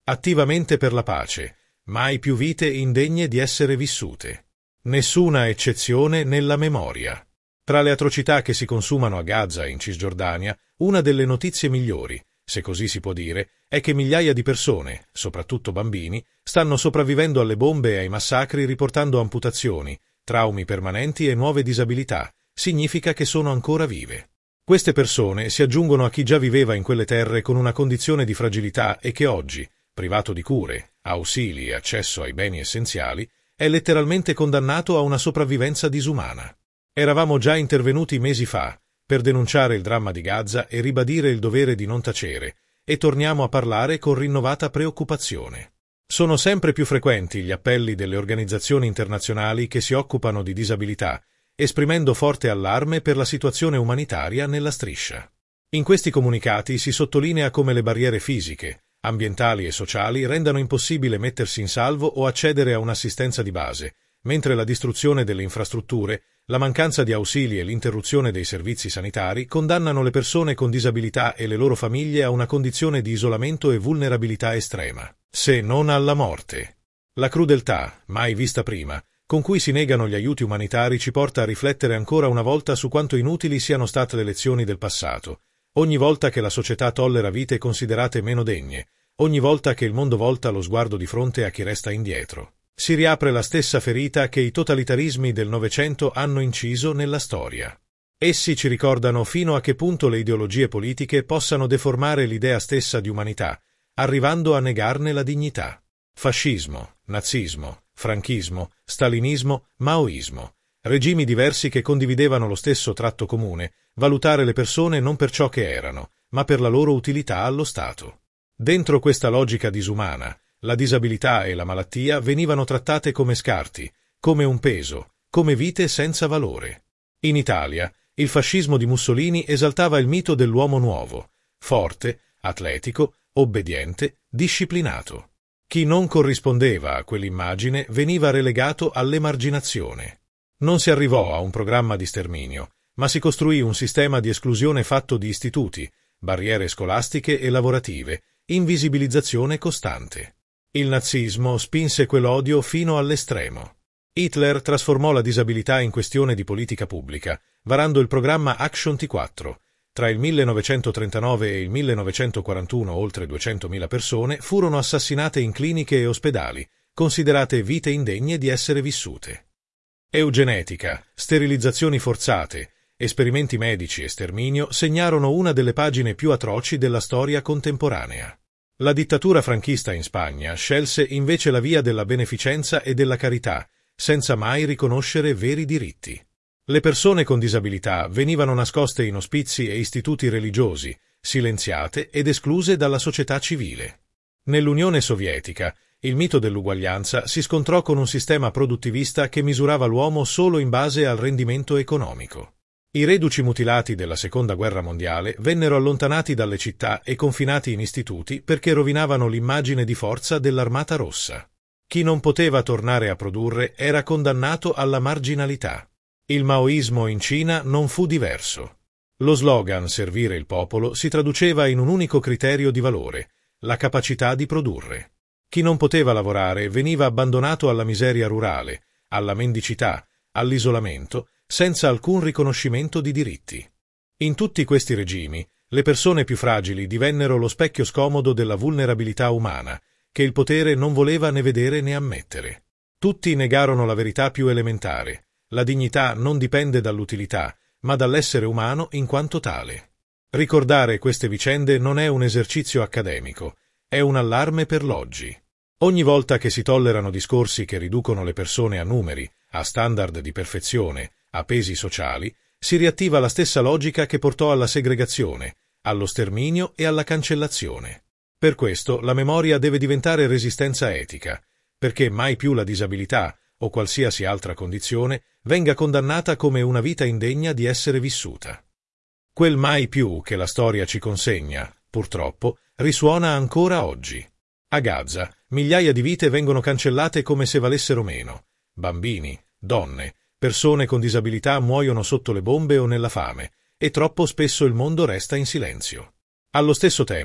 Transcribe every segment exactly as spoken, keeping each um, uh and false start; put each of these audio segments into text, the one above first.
Attivamente per la pace, mai più vite indegne di essere vissute. Nessuna eccezione nella memoria. Tra le atrocità che si consumano a Gaza e in Cisgiordania, una delle notizie migliori, se così si può dire, è che migliaia di persone, soprattutto bambini, stanno sopravvivendo alle bombe e ai massacri riportando amputazioni, traumi permanenti e nuove disabilità. Significa che sono ancora vive. Queste persone si aggiungono a chi già viveva in quelle terre con una condizione di fragilità e che oggi, privato di cure, ausili e accesso ai beni essenziali, è letteralmente condannato a una sopravvivenza disumana. Eravamo già intervenuti mesi fa per denunciare il dramma di Gaza e ribadire il dovere di non tacere, e torniamo a parlare con rinnovata preoccupazione. Sono sempre più frequenti gli appelli delle organizzazioni internazionali che si occupano di disabilità, esprimendo forte allarme per la situazione umanitaria nella striscia. In questi comunicati si sottolinea come le barriere fisiche, ambientali e sociali rendano impossibile mettersi in salvo o accedere a un'assistenza di base, mentre la distruzione delle infrastrutture, la mancanza di ausili e l'interruzione dei servizi sanitari condannano le persone con disabilità e le loro famiglie a una condizione di isolamento e vulnerabilità estrema, se non alla morte. La crudeltà, mai vista prima, con cui si negano gli aiuti umanitari ci porta a riflettere ancora una volta su quanto inutili siano state le lezioni del passato. Ogni volta che la società tollera vite considerate meno degne, ogni volta che il mondo volta lo sguardo di fronte a chi resta indietro, si riapre la stessa ferita che i totalitarismi del Novecento hanno inciso nella storia. Essi ci ricordano fino a che punto le ideologie politiche possano deformare l'idea stessa di umanità, arrivando a negarne la dignità. Fascismo, nazismo, franchismo, stalinismo, maoismo, regimi diversi che condividevano lo stesso tratto comune, valutare le persone non per ciò che erano, ma per la loro utilità allo Stato. Dentro questa logica disumana, la disabilità e la malattia venivano trattate come scarti, come un peso, come vite senza valore. In Italia, il fascismo di Mussolini esaltava il mito dell'uomo nuovo, forte, atletico, obbediente, disciplinato. Chi non corrispondeva a quell'immagine veniva relegato all'emarginazione. Non si arrivò a un programma di sterminio, ma si costruì un sistema di esclusione fatto di istituti, barriere scolastiche e lavorative, invisibilizzazione costante. Il nazismo spinse quell'odio fino all'estremo. Hitler trasformò la disabilità in questione di politica pubblica, varando il programma Action T quattro. Tra il millenovecentotrentanove e il millenovecentoquarantuno oltre duecentomila persone furono assassinate in cliniche e ospedali, considerate vite indegne di essere vissute. Eugenetica, sterilizzazioni forzate, esperimenti medici e sterminio segnarono una delle pagine più atroci della storia contemporanea. La dittatura franchista in Spagna scelse invece la via della beneficenza e della carità, senza mai riconoscere veri diritti. Le persone con disabilità venivano nascoste in ospizi e istituti religiosi, silenziate ed escluse dalla società civile. Nell'Unione Sovietica, il mito dell'uguaglianza si scontrò con un sistema produttivista che misurava l'uomo solo in base al rendimento economico. I reduci mutilati della Seconda Guerra Mondiale vennero allontanati dalle città e confinati in istituti perché rovinavano l'immagine di forza dell'Armata Rossa. Chi non poteva tornare a produrre era condannato alla marginalità. Il maoismo in Cina non fu diverso. Lo slogan «Servire il popolo» si traduceva in un unico criterio di valore, la capacità di produrre. Chi non poteva lavorare veniva abbandonato alla miseria rurale, alla mendicità, all'isolamento, senza alcun riconoscimento di diritti. In tutti questi regimi, le persone più fragili divennero lo specchio scomodo della vulnerabilità umana, che il potere non voleva né vedere né ammettere. Tutti negarono la verità più elementare. La dignità non dipende dall'utilità, ma dall'essere umano in quanto tale. Ricordare queste vicende non è un esercizio accademico, è un allarme per l'oggi. Ogni volta che si tollerano discorsi che riducono le persone a numeri, a standard di perfezione, a pesi sociali, si riattiva la stessa logica che portò alla segregazione, allo sterminio e alla cancellazione. Per questo la memoria deve diventare resistenza etica, perché mai più la disabilità, o qualsiasi altra condizione, venga condannata come una vita indegna di essere vissuta. Quel mai più che la storia ci consegna, purtroppo, risuona ancora oggi. A Gaza, migliaia di vite vengono cancellate come se valessero meno. Bambini, donne, persone con disabilità muoiono sotto le bombe o nella fame, e troppo spesso il mondo resta in silenzio. Allo stesso tempo,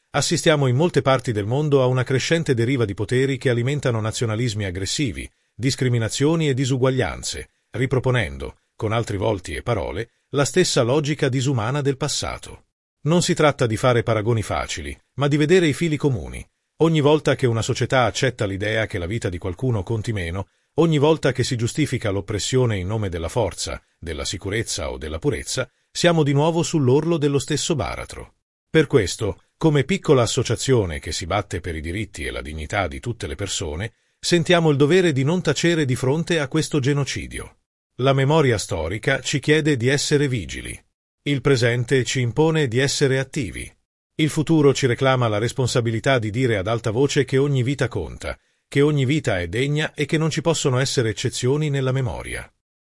Assistiamo in molte parti del mondo a una crescente deriva di poteri che alimentano nazionalismi aggressivi, discriminazioni e disuguaglianze, riproponendo, con altri volti e parole, la stessa logica disumana del passato. Non si tratta di fare paragoni facili, ma di vedere i fili comuni. Ogni volta che una società accetta l'idea che la vita di qualcuno conti meno, ogni volta che si giustifica l'oppressione in nome della forza, della sicurezza o della purezza, siamo di nuovo sull'orlo dello stesso baratro. Per questo, come piccola associazione che si batte per i diritti e la dignità di tutte le persone, sentiamo il dovere di non tacere di fronte a questo genocidio. La memoria storica ci chiede di essere vigili. Il presente ci impone di essere attivi. Il futuro ci reclama la responsabilità di dire ad alta voce che ogni vita conta, che ogni vita è degna e che non ci possono essere eccezioni nella memoria.